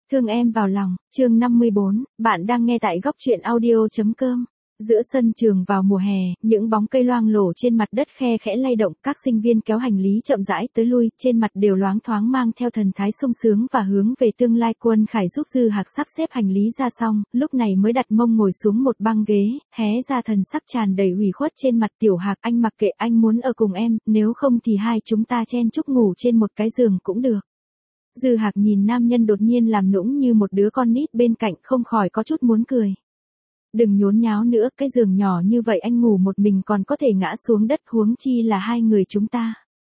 Thương em vào lòng, chương 54, bạn đang nghe tại góc truyện audio.com. Giữa sân trường vào mùa hè, những bóng cây loang lổ trên mặt đất khe khẽ lay động, các sinh viên kéo hành lý chậm rãi tới lui, trên mặt đều loáng thoáng mang theo thần thái sung sướng và hướng về tương lai. Quân Khải giúp Dư Hạc sắp xếp hành lý ra xong, lúc này mới đặt mông ngồi xuống một băng ghế, hé ra thần sắc tràn đầy ủy khuất trên mặt. Tiểu Hạc, anh mặc kệ, anh muốn ở cùng em, nếu không thì hai chúng ta chen chúc ngủ trên một cái giường cũng được. Dư Hạc nhìn nam nhân đột nhiên làm nũng như một đứa con nít bên cạnh, không khỏi có chút muốn cười. Đừng nhốn nháo nữa, cái giường nhỏ như vậy anh ngủ một mình còn có thể ngã xuống đất, huống chi là hai người chúng ta.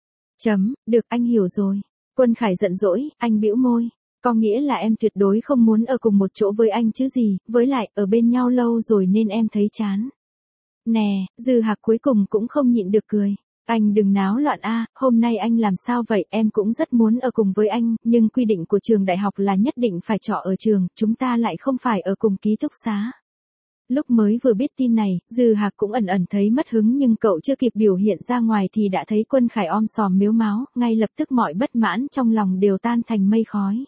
Được, anh hiểu rồi. Quân Khải giận dỗi, anh bĩu môi. Có nghĩa là em tuyệt đối không muốn ở cùng một chỗ với anh chứ gì, với lại, ở bên nhau lâu rồi nên em thấy chán. Nè, Dư Hạc cuối cùng cũng không nhịn được cười. Anh đừng náo loạn a, hôm nay anh làm sao vậy, em cũng rất muốn ở cùng với anh, nhưng quy định của trường đại học là nhất định phải trọ ở trường, chúng ta lại không phải ở cùng ký túc xá. Lúc mới vừa biết tin này, Dư Hạc cũng ẩn ẩn thấy mất hứng, nhưng cậu chưa kịp biểu hiện ra ngoài thì đã thấy Quân Khải om sòm mếu máo, ngay lập tức mọi bất mãn trong lòng đều tan thành mây khói.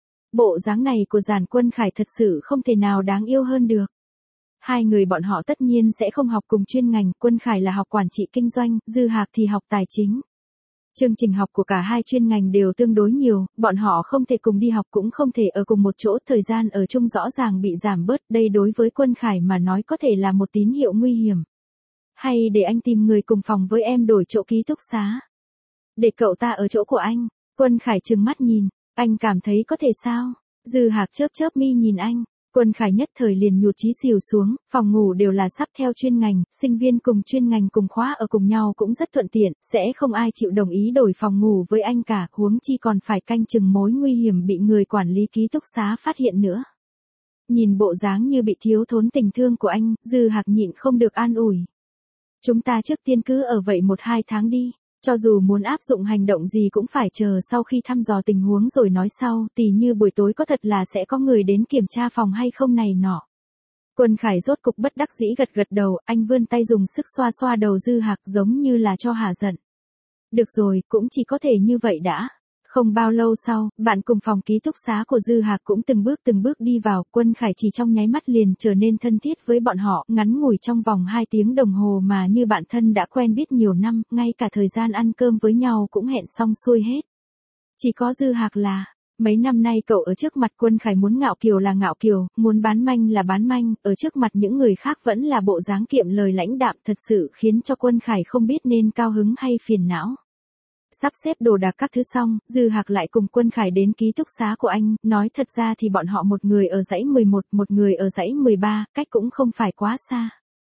Bộ dáng này của Giản Quân Khải thật sự không thể nào đáng yêu hơn được. Hai người bọn họ tất nhiên sẽ không học cùng chuyên ngành, Quân Khải là học quản trị kinh doanh, Dư Hạc thì học tài chính. Chương trình học của cả hai chuyên ngành đều tương đối nhiều, bọn họ không thể cùng đi học cũng không thể ở cùng một chỗ, thời gian ở chung rõ ràng bị giảm bớt, đây đối với Quân Khải mà nói có thể là một tín hiệu nguy hiểm. Hay để anh tìm người cùng phòng với em đổi chỗ ký túc xá. Để cậu ta ở chỗ của anh, Quân Khải trừng mắt nhìn, anh cảm thấy có thể sao? Dư Hạc chớp chớp mi nhìn anh. Quân Khải nhất thời liền nhụt chí xỉu xuống, phòng ngủ đều là sắp theo chuyên ngành, sinh viên cùng chuyên ngành cùng khóa ở cùng nhau cũng rất thuận tiện, sẽ không ai chịu đồng ý đổi phòng ngủ với anh cả, huống chi còn phải canh chừng mối nguy hiểm bị người quản lý ký túc xá phát hiện nữa. Nhìn bộ dáng như bị thiếu thốn tình thương của anh, Dư Hạc nhịn không được an ủi. Chúng ta trước tiên cứ ở vậy 1-2 tháng đi. Cho dù muốn áp dụng hành động gì cũng phải chờ sau khi thăm dò tình huống rồi nói sau, tỉ như buổi tối có thật là sẽ có người đến kiểm tra phòng hay không này nọ. Quân Khải rốt cục bất đắc dĩ gật gật đầu, anh vươn tay dùng sức xoa xoa đầu Dư Hạc giống như là cho hả giận. Được rồi, cũng chỉ có thể như vậy đã. Không bao lâu sau, bạn cùng phòng ký túc xá của Dư Hạc cũng từng bước đi vào, Quân Khải chỉ trong nháy mắt liền trở nên thân thiết với bọn họ, ngắn ngủi trong vòng 2 tiếng đồng hồ mà như bạn thân đã quen biết nhiều năm, ngay cả thời gian ăn cơm với nhau cũng hẹn xong xuôi hết. Chỉ có Dư Hạc là, mấy năm nay cậu ở trước mặt Quân Khải muốn ngạo kiều là ngạo kiều, muốn bán manh là bán manh, ở trước mặt những người khác vẫn là bộ dáng kiệm lời lãnh đạm, thật sự khiến cho Quân Khải không biết nên cao hứng hay phiền não. Sắp xếp đồ đạc các thứ xong, Dư Hạc lại cùng Quân Khải đến ký túc xá của anh, nói thật ra thì bọn họ một người ở dãy 11, một người ở dãy 13, cách cũng không phải quá xa.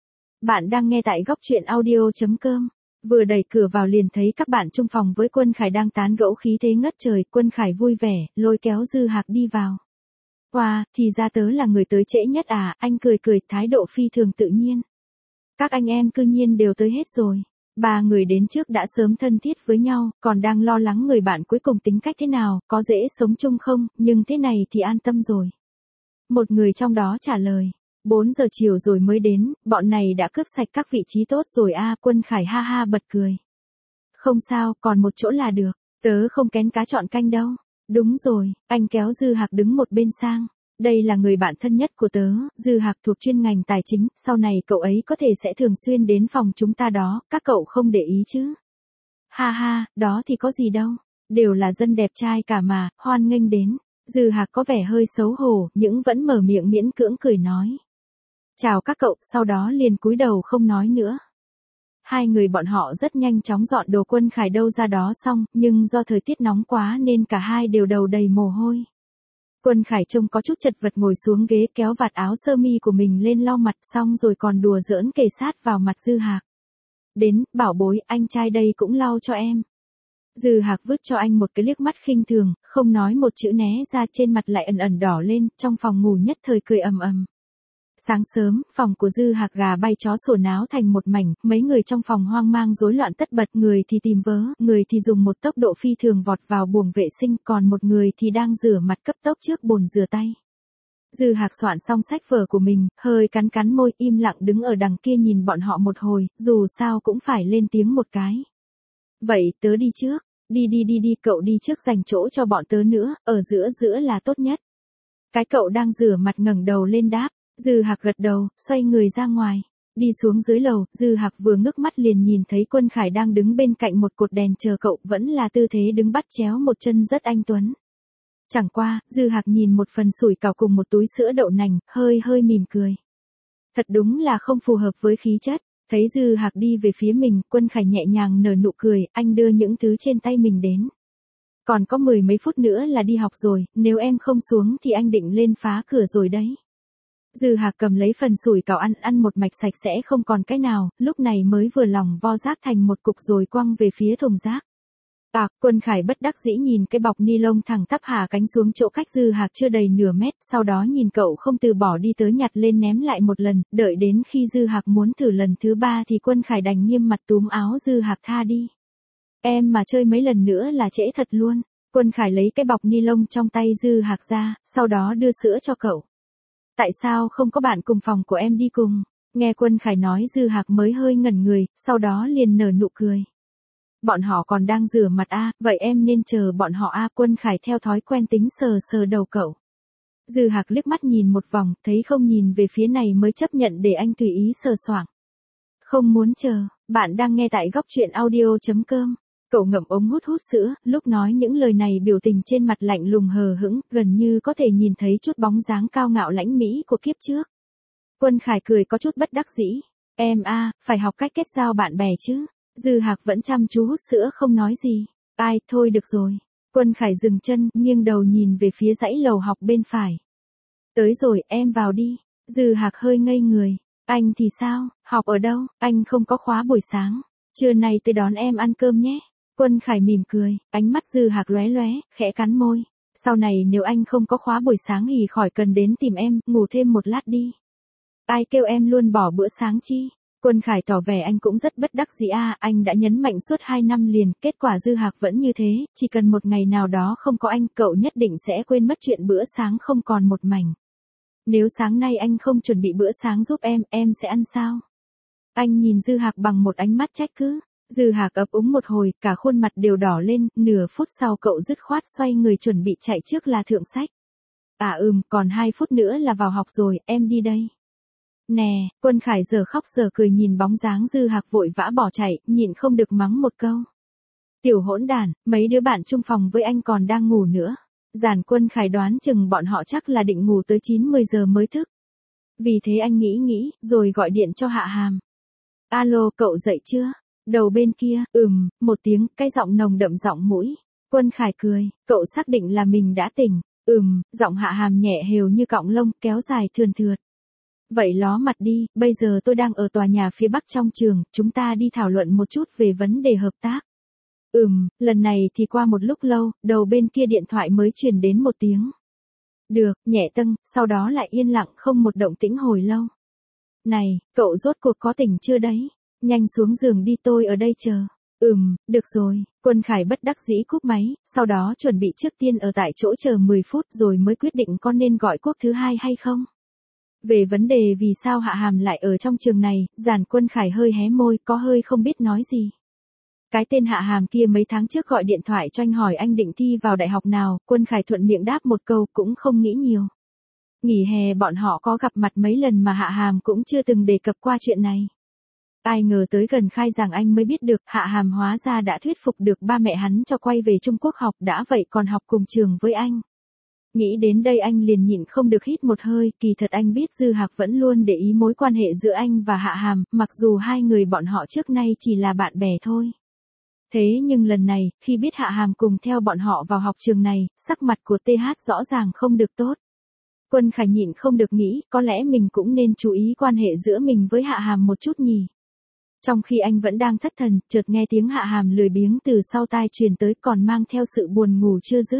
Bạn đang nghe tại góc truyện audio.com. Vừa đẩy cửa vào liền thấy các bạn chung phòng với Quân Khải đang tán gẫu khí thế ngất trời, Quân Khải vui vẻ, lôi kéo Dư Hạc đi vào. Wow, thì ra tớ là người tới trễ nhất à, anh cười cười, thái độ phi thường tự nhiên. Các anh em cư nhiên đều tới hết rồi. 3 người đến trước đã sớm thân thiết với nhau, còn đang lo lắng người bạn cuối cùng tính cách thế nào, có dễ sống chung không, nhưng thế này thì an tâm rồi. Một người trong đó trả lời, 4 giờ chiều rồi mới đến, bọn này đã cướp sạch các vị trí tốt rồi a. Quân Khải ha ha bật cười. Không sao, còn một chỗ là được, tớ không kén cá chọn canh đâu. Đúng rồi, anh kéo Dư Hạc đứng một bên sang. Đây là người bạn thân nhất của tớ, Dư Hạc thuộc chuyên ngành tài chính, sau này cậu ấy có thể sẽ thường xuyên đến phòng chúng ta đó, các cậu không để ý chứ? Ha ha, đó thì có gì đâu, đều là dân đẹp trai cả mà, hoan nghênh đến. Dư Hạc có vẻ hơi xấu hổ, nhưng vẫn mở miệng miễn cưỡng cười nói. Chào các cậu, sau đó liền cúi đầu không nói nữa. Hai người bọn họ rất nhanh chóng dọn đồ Quân Khải đâu ra đó xong, nhưng do thời tiết nóng quá nên cả hai đều đầu đầy mồ hôi. Quân Khải trông có chút chật vật ngồi xuống ghế, kéo vạt áo sơ mi của mình lên lau mặt, xong rồi còn đùa giỡn kề sát vào mặt Dư Hạc. Đến, bảo bối, anh trai đây cũng lau cho em. Dư Hạc vứt cho anh một cái liếc mắt khinh thường, không nói một chữ né ra, trên mặt lại ẩn ẩn đỏ lên, trong phòng ngủ nhất thời cười ầm ầm. Sáng sớm, phòng của Dư Hạc gà bay chó sủa náo thành một mảnh, mấy người trong phòng hoang mang rối loạn tất bật, người thì tìm vớ, người thì dùng một tốc độ phi thường vọt vào buồng vệ sinh, còn một người thì đang rửa mặt cấp tốc trước bồn rửa tay. Dư Hạc soạn xong sách vở của mình, hơi cắn cắn môi, im lặng đứng ở đằng kia nhìn bọn họ một hồi, dù sao cũng phải lên tiếng một cái. Vậy, tớ đi trước, đi, cậu đi trước dành chỗ cho bọn tớ nữa, ở giữa là tốt nhất. Cái cậu đang rửa mặt ngẩng đầu lên đáp. Dư Hạc gật đầu, xoay người ra ngoài. Đi xuống dưới lầu, Dư Hạc vừa ngước mắt liền nhìn thấy Quân Khải đang đứng bên cạnh một cột đèn chờ cậu, vẫn là tư thế đứng bắt chéo một chân rất anh tuấn. Chẳng qua, Dư Hạc nhìn một phần sủi cảo cùng một túi sữa đậu nành, hơi hơi mỉm cười. Thật đúng là không phù hợp với khí chất. Thấy Dư Hạc đi về phía mình, Quân Khải nhẹ nhàng nở nụ cười, anh đưa những thứ trên tay mình đến. Còn có 10 mấy phút nữa là đi học rồi, nếu em không xuống thì anh định lên phá cửa rồi đấy. Dư Hạc cầm lấy phần sủi cảo ăn một mạch sạch sẽ không còn cái nào, lúc này mới vừa lòng vo rác thành một cục rồi quăng về phía thùng rác. Quân Khải bất đắc dĩ nhìn cái bọc ni lông thẳng tắp hạ cánh xuống chỗ cách Dư Hạc chưa đầy nửa mét, sau đó nhìn cậu không từ bỏ đi tới nhặt lên ném lại một lần, đợi đến khi Dư Hạc muốn thử lần thứ 3 thì Quân Khải đành nghiêm mặt túm áo Dư Hạc tha đi. Em mà chơi mấy lần nữa là trễ thật luôn. Quân Khải lấy cái bọc ni lông trong tay Dư Hạc ra, sau đó đưa sữa cho cậu. Tại sao không có bạn cùng phòng của em đi cùng? Nghe Quân Khải nói Dư Hạc mới hơi ngẩn người, sau đó liền nở nụ cười. Bọn họ còn đang rửa mặt vậy em nên chờ bọn họ Quân Khải theo thói quen tính sờ sờ đầu cậu. Dư Hạc liếc mắt nhìn một vòng, thấy không nhìn về phía này mới chấp nhận để anh tùy ý sờ soạng. Không muốn chờ, bạn đang nghe tại góc truyện audio.com. Cậu ngậm ống hút sữa, lúc nói những lời này biểu tình trên mặt lạnh lùng hờ hững, gần như có thể nhìn thấy chút bóng dáng cao ngạo lãnh mỹ của kiếp trước. Quân Khải cười có chút bất đắc dĩ. Em phải học cách kết giao bạn bè chứ. Dư Hạc vẫn chăm chú hút sữa không nói gì. Thôi được rồi. Quân Khải dừng chân, nghiêng đầu nhìn về phía dãy lầu học bên phải. Tới rồi, em vào đi. Dư Hạc hơi ngây người. Anh thì sao, học ở đâu, anh không có khóa buổi sáng. Trưa nay tôi đón em ăn cơm nhé. Quân Khải mỉm cười, ánh mắt Dư Hạc lóe lóe, khẽ cắn môi. Sau này nếu anh không có khóa buổi sáng thì khỏi cần đến tìm em, ngủ thêm một lát đi. Ai kêu em luôn bỏ bữa sáng chi? Quân Khải tỏ vẻ anh cũng rất bất đắc dĩ anh đã nhấn mạnh suốt 2 năm liền, kết quả Dư Hạc vẫn như thế, chỉ cần một ngày nào đó không có anh, cậu nhất định sẽ quên mất chuyện bữa sáng không còn một mảnh. Nếu sáng nay anh không chuẩn bị bữa sáng giúp em sẽ ăn sao? Anh nhìn Dư Hạc bằng một ánh mắt trách cứ. Dư Hạc ấp úng một hồi, cả khuôn mặt đều đỏ lên, nửa phút sau cậu dứt khoát xoay người chuẩn bị chạy trước là thượng sách. Còn 2 phút nữa là vào học rồi, em đi đây. Nè, Quân Khải giờ khóc giờ cười nhìn bóng dáng Dư Hạc vội vã bỏ chạy, nhịn không được mắng một câu. Tiểu hỗn đản, mấy đứa bạn chung phòng với anh còn đang ngủ nữa. Giản Quân Khải đoán chừng bọn họ chắc là định ngủ tới 9-10 giờ mới thức. Vì thế anh nghĩ, rồi gọi điện cho Hạ Hàm. Alo, cậu dậy chưa? Đầu bên kia, một tiếng, cái giọng nồng đậm giọng mũi. Quân Khải cười, cậu xác định là mình đã tỉnh. Giọng Hạ Hàm nhẹ hều như cọng lông, kéo dài thườn thượt. Vậy ló mặt đi, bây giờ tôi đang ở tòa nhà phía bắc trong trường, chúng ta đi thảo luận một chút về vấn đề hợp tác. Lần này thì qua một lúc lâu, đầu bên kia điện thoại mới truyền đến một tiếng. Được, nhẹ tâng, sau đó lại yên lặng không một động tĩnh hồi lâu. Này, cậu rốt cuộc có tỉnh chưa đấy? Nhanh xuống giường đi, tôi ở đây chờ. Được rồi, Quân Khải bất đắc dĩ cúp máy, sau đó chuẩn bị trước tiên ở tại chỗ chờ 10 phút rồi mới quyết định có nên gọi cuốc thứ hai hay không. Về vấn đề vì sao Hạ Hàm lại ở trong trường này, Giản Quân Khải hơi hé môi, có hơi không biết nói gì. Cái tên Hạ Hàm kia mấy tháng trước gọi điện thoại cho anh hỏi anh định thi vào đại học nào, Quân Khải thuận miệng đáp một câu cũng không nghĩ nhiều. Nghỉ hè bọn họ có gặp mặt mấy lần mà Hạ Hàm cũng chưa từng đề cập qua chuyện này. Ai ngờ tới gần khai giảng anh mới biết được Hạ Hàm hóa ra đã thuyết phục được ba mẹ hắn cho quay về Trung Quốc học, đã vậy còn học cùng trường với anh. Nghĩ đến đây anh liền nhịn không được hít một hơi, kỳ thật anh biết Dư Hạc vẫn luôn để ý mối quan hệ giữa anh và Hạ Hàm, mặc dù hai người bọn họ trước nay chỉ là bạn bè thôi. Thế nhưng lần này, khi biết Hạ Hàm cùng theo bọn họ vào học trường này, sắc mặt của TH rõ ràng không được tốt. Quân Khải nhịn không được nghĩ, có lẽ mình cũng nên chú ý quan hệ giữa mình với Hạ Hàm một chút nhỉ. Trong khi anh vẫn đang thất thần, chợt nghe tiếng Hạ Hàm lười biếng từ sau tai truyền tới còn mang theo sự buồn ngủ chưa dứt.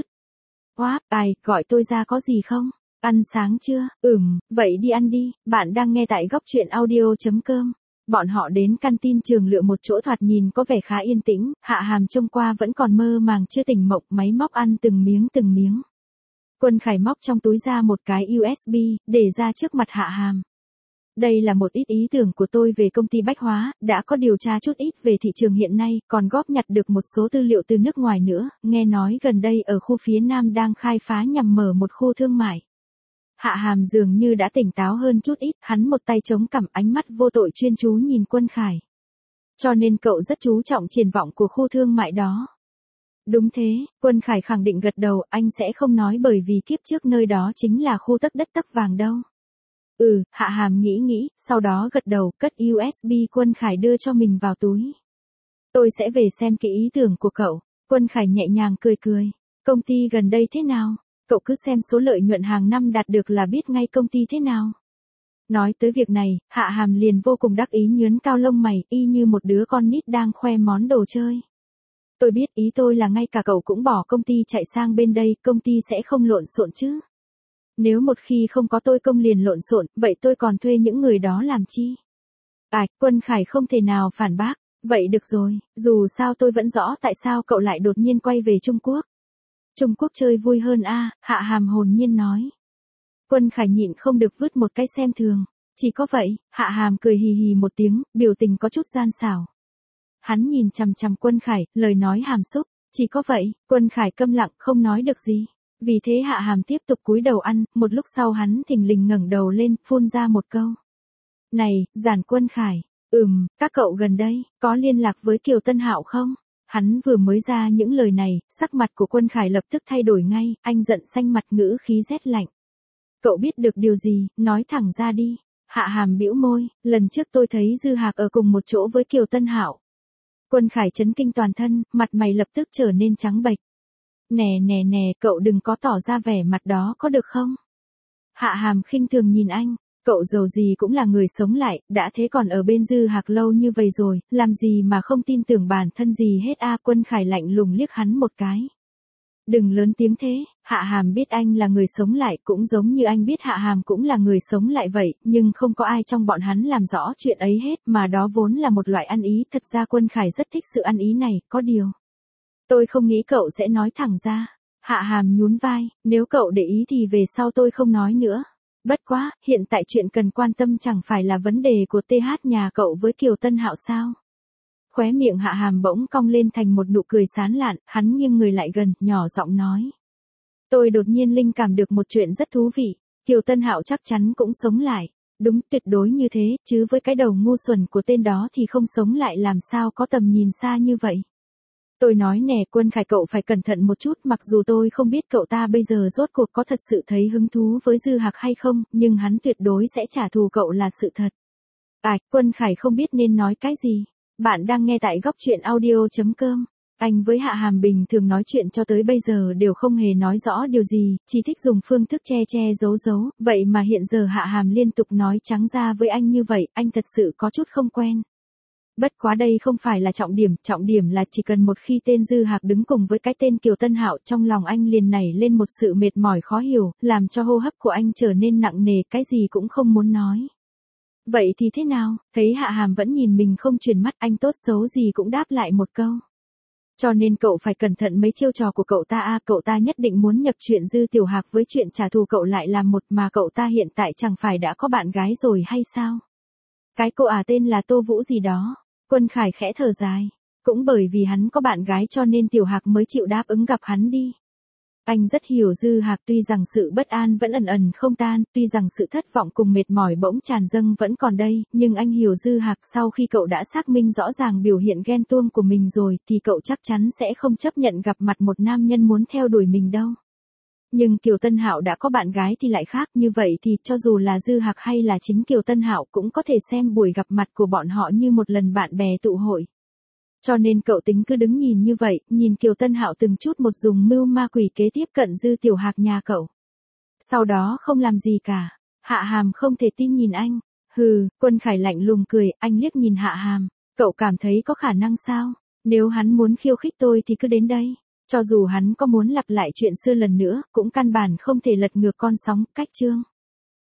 Gọi tôi ra có gì không? Ăn sáng chưa? Vậy đi ăn đi, bạn đang nghe tại góc truyện audio.com. Bọn họ đến canteen trường lựa một chỗ thoạt nhìn có vẻ khá yên tĩnh, Hạ Hàm trông qua vẫn còn mơ màng chưa tỉnh mộng, máy móc ăn từng miếng. Quân Khải móc trong túi ra một cái USB, để ra trước mặt Hạ Hàm. Đây là một ít ý tưởng của tôi về công ty bách hóa, đã có điều tra chút ít về thị trường hiện nay, còn góp nhặt được một số tư liệu từ nước ngoài nữa, nghe nói gần đây ở khu phía Nam đang khai phá nhằm mở một khu thương mại. Hạ Hàm dường như đã tỉnh táo hơn chút ít, hắn một tay chống cằm, ánh mắt vô tội chuyên chú nhìn Quân Khải. Cho nên cậu rất chú trọng triển vọng của khu thương mại đó. Đúng thế, Quân Khải khẳng định gật đầu, anh sẽ không nói bởi vì kiếp trước nơi đó chính là khu tấc đất tấc vàng đâu. Hạ Hàm nghĩ, sau đó gật đầu, cất USB Quân Khải đưa cho mình vào túi. Tôi sẽ về xem kỹ ý tưởng của cậu. Quân Khải nhẹ nhàng cười. Công ty gần đây thế nào? Cậu cứ xem số lợi nhuận hàng năm đạt được là biết ngay công ty thế nào. Nói tới việc này, Hạ Hàm liền vô cùng đắc ý nhướn cao lông mày, y như một đứa con nít đang khoe món đồ chơi. Tôi biết, ý tôi là ngay cả cậu cũng bỏ công ty chạy sang bên đây, công ty sẽ không lộn xộn chứ. Nếu một khi không có tôi công liền lộn xộn, vậy tôi còn thuê những người đó làm chi? Quân Khải không thể nào phản bác. Vậy được rồi, dù sao tôi vẫn rõ tại sao cậu lại đột nhiên quay về Trung Quốc. Trung Quốc chơi vui hơn a, Hạ Hàm hồn nhiên nói. Quân Khải nhịn không được vứt một cái xem thường. Chỉ có vậy, Hạ Hàm cười hì hì một tiếng, biểu tình có chút gian xảo. Hắn nhìn chằm chằm Quân Khải, lời nói hàm xúc. Chỉ có vậy, Quân Khải câm lặng không nói được gì. Vì thế Hạ Hàm tiếp tục cúi đầu ăn, một lúc sau hắn thình lình ngẩng đầu lên, phun ra một câu. Này, Giản Quân Khải. Các cậu gần đây, có liên lạc với Kiều Tân Hạo không? Hắn vừa mới ra những lời này, sắc mặt của Quân Khải lập tức thay đổi ngay, anh giận xanh mặt ngữ khí rét lạnh. Cậu biết được điều gì, nói thẳng ra đi. Hạ Hàm bĩu môi, lần trước tôi thấy Dư Hạc ở cùng một chỗ với Kiều Tân Hạo. Quân Khải chấn kinh toàn thân, mặt mày lập tức trở nên trắng bệch. Nè, cậu đừng có tỏ ra vẻ mặt đó có được không? Hạ Hàm khinh thường nhìn anh. Cậu dầu gì cũng là người sống lại, đã thế còn ở bên Dư Hạc lâu như vậy rồi, làm gì mà không tin tưởng bản thân gì hết a. Quân Khải lạnh lùng liếc hắn một cái. Đừng lớn tiếng thế, Hạ Hàm biết anh là người sống lại cũng giống như anh biết Hạ Hàm cũng là người sống lại vậy, nhưng không có ai trong bọn hắn làm rõ chuyện ấy hết mà đó vốn là một loại ăn ý. Thật ra Quân Khải rất thích sự ăn ý này, có điều. Tôi không nghĩ cậu sẽ nói thẳng ra. Hạ Hàm nhún vai, nếu cậu để ý thì về sau tôi không nói nữa. Bất quá, hiện tại chuyện cần quan tâm chẳng phải là vấn đề của TH nhà cậu với Kiều Tân Hạo sao? Khóe miệng Hạ Hàm bỗng cong lên thành một nụ cười sán lạn, hắn nghiêng người lại gần, nhỏ giọng nói. Tôi đột nhiên linh cảm được một chuyện rất thú vị, Kiều Tân Hạo chắc chắn cũng sống lại. Đúng, tuyệt đối như thế, chứ với cái đầu ngu xuẩn của tên đó thì không sống lại làm sao có tầm nhìn xa như vậy. Tôi nói nè Quân Khải, cậu phải cẩn thận một chút, mặc dù tôi không biết cậu ta bây giờ rốt cuộc có thật sự thấy hứng thú với Dư Hạc hay không, nhưng hắn tuyệt đối sẽ trả thù cậu là sự thật. Quân Khải không biết nên nói cái gì. Bạn đang nghe tại góc truyện audio.com. Anh với Hạ Hàm bình thường nói chuyện cho tới bây giờ đều không hề nói rõ điều gì, chỉ thích dùng phương thức che giấu, vậy mà hiện giờ Hạ Hàm liên tục nói trắng ra với anh như vậy, anh thật sự có chút không quen. Bất quá đây không phải là trọng điểm là chỉ cần một khi tên Dư Hạc đứng cùng với cái tên Kiều Tân Hạo, trong lòng anh liền nảy lên một sự mệt mỏi khó hiểu, làm cho hô hấp của anh trở nên nặng nề, cái gì cũng không muốn nói. Vậy thì thế nào? Thấy Hạ Hàm vẫn nhìn mình không chuyển mắt, anh tốt xấu gì cũng đáp lại một câu. Cho nên cậu phải cẩn thận mấy chiêu trò của cậu ta a, cậu ta nhất định muốn nhập chuyện Dư Tiểu Hạc với chuyện trả thù cậu lại làm một, mà cậu ta hiện tại chẳng phải đã có bạn gái rồi hay sao? Cái cô tên là Tô Vũ gì đó. Quân Khải khẽ thở dài. Cũng bởi vì hắn có bạn gái cho nên Tiểu Hạc mới chịu đáp ứng gặp hắn đi. Anh rất hiểu Dư Hạc, tuy rằng sự bất an vẫn ẩn không tan, tuy rằng sự thất vọng cùng mệt mỏi bỗng tràn dâng vẫn còn đây, nhưng anh hiểu Dư Hạc, sau khi cậu đã xác minh rõ ràng biểu hiện ghen tuông của mình rồi thì cậu chắc chắn sẽ không chấp nhận gặp mặt một nam nhân muốn theo đuổi mình đâu. Nhưng Kiều Tân Hạo đã có bạn gái thì lại khác, như vậy thì cho dù là Dư Hạc hay là chính Kiều Tân Hạo cũng có thể xem buổi gặp mặt của bọn họ như một lần bạn bè tụ hội. Cho nên cậu tính cứ đứng nhìn như vậy, nhìn Kiều Tân Hạo từng chút một dùng mưu ma quỷ kế tiếp cận Dư Tiểu Hạc nhà cậu. Sau đó không làm gì cả. Hạ Hàm không thể tin nhìn anh. Quân Khải lạnh lùng cười, anh liếc nhìn Hạ Hàm. Cậu cảm thấy có khả năng sao? Nếu hắn muốn khiêu khích tôi thì cứ đến đây. Cho dù hắn có muốn lặp lại chuyện xưa lần nữa, cũng căn bản không thể lật ngược con sóng. Cách chương.